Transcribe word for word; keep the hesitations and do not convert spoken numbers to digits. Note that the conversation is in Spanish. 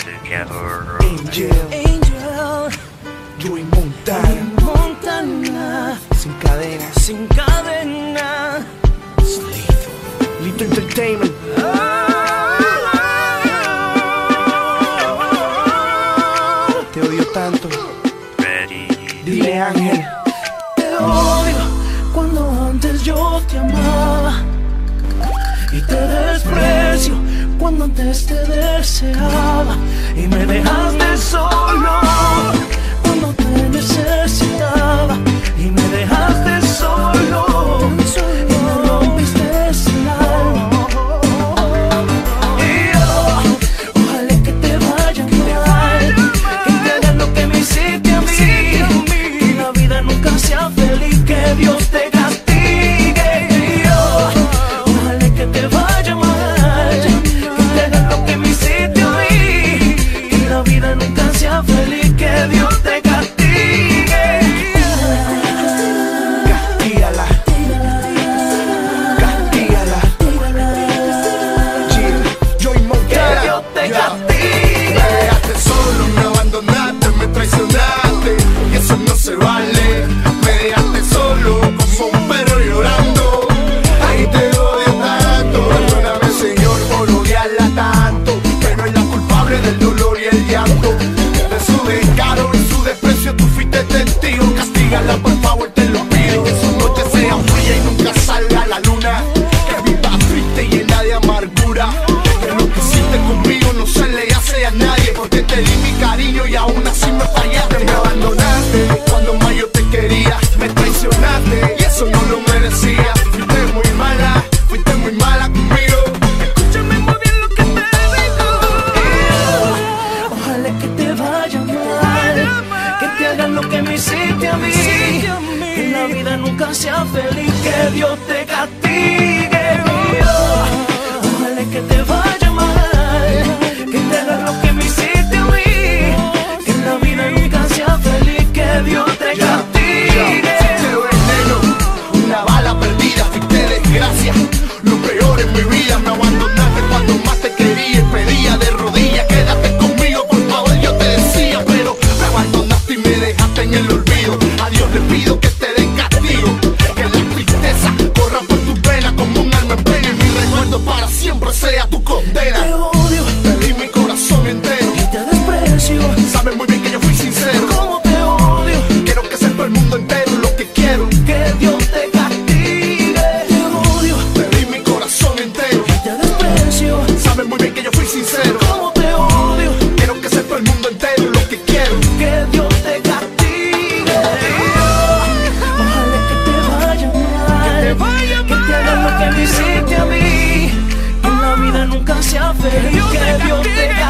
Angel, Angel, Joey Montana, Montana, sin cadenas, sin cadena, Lito, Lito Entertainment. Te odio tanto, dile Ángel. Te odio cuando antes yo te amaba y te desprecio cuando antes te deseaba y me dejaste solo cuando te necesitaba y me dejaste solo y me rompiste el alma. Y yo, ojalá que te vaya mal, que te hagas lo que me hiciste a mí, que la vida nunca sea feliz, que Dios te castigue. Y yo, ojalá que te vaya mal, que te hagas lo que me hiciste a mí, que la vida nunca sea feliz, que Dios te castigue. Castígala, castígala. Chill, Joey Que Montana. Dios te Yeah. castigue. Me dejaste solo, me abandonaste, me traicionaste y eso no se vale. Me dejaste solo como un perro llorando. Ay, te odio tanto. Perdóname, Señor, por odiarla tanto, pero es la culpable del dolor y el llanto. De su descaro y su desprecio tú fuiste testigo. Castígala, por favor, te lo pido. Que su noche sea fría y nunca salga la luna. Que viva triste y llena de amargura. Que lo que hiciste conmigo no se le hace a nadie, porque te di mi cariño y aún así me fallaste. Me abandonaste cuando más yo te quería, me traicionaste y eso no lo merecía. Fuiste muy mala, fuiste muy mala conmigo. Escúchame muy bien lo que te digo. Ojalá que te vaya mal, que te hagan lo que me hiciste a mí, que la vida nunca sea feliz, que Dios te castigue. Ojalá que te vaya mal, que te hagan lo que me hiciste a mí, que la vida nunca sea feliz, que Dios te castigue. Fuiste veneno, una bala perdida, fuiste desgracia. Lo peor en mi vida, me abandonaste cuando más te quería y pedía de rodillas. Quédate conmigo, por favor, yo te decía, pero me abandonaste y me dejaste en el olvido. A Dios le pido que te dé castigo, que la tristeza corra por tu pena como un alma en pena y mi recuerdo para siempre sea tu condena. Te odio Te di mi corazón entero, y te desprecio, sabes muy bien que yo fui sincero. como te odio, Quiero que sepa el mundo entero lo que quiero. que Dios te castigue. Te odio Te di mi corazón entero, y te desprecio, sabes muy bien que yo fui sincero. como te odio, Quiero que sepa el mundo entero lo que quiero. que Dios te castigue. Ojalá que te vaya mal, que te hagan lo que me hiciste a mí, que la vida nunca sea feliz, que Dios te castigue.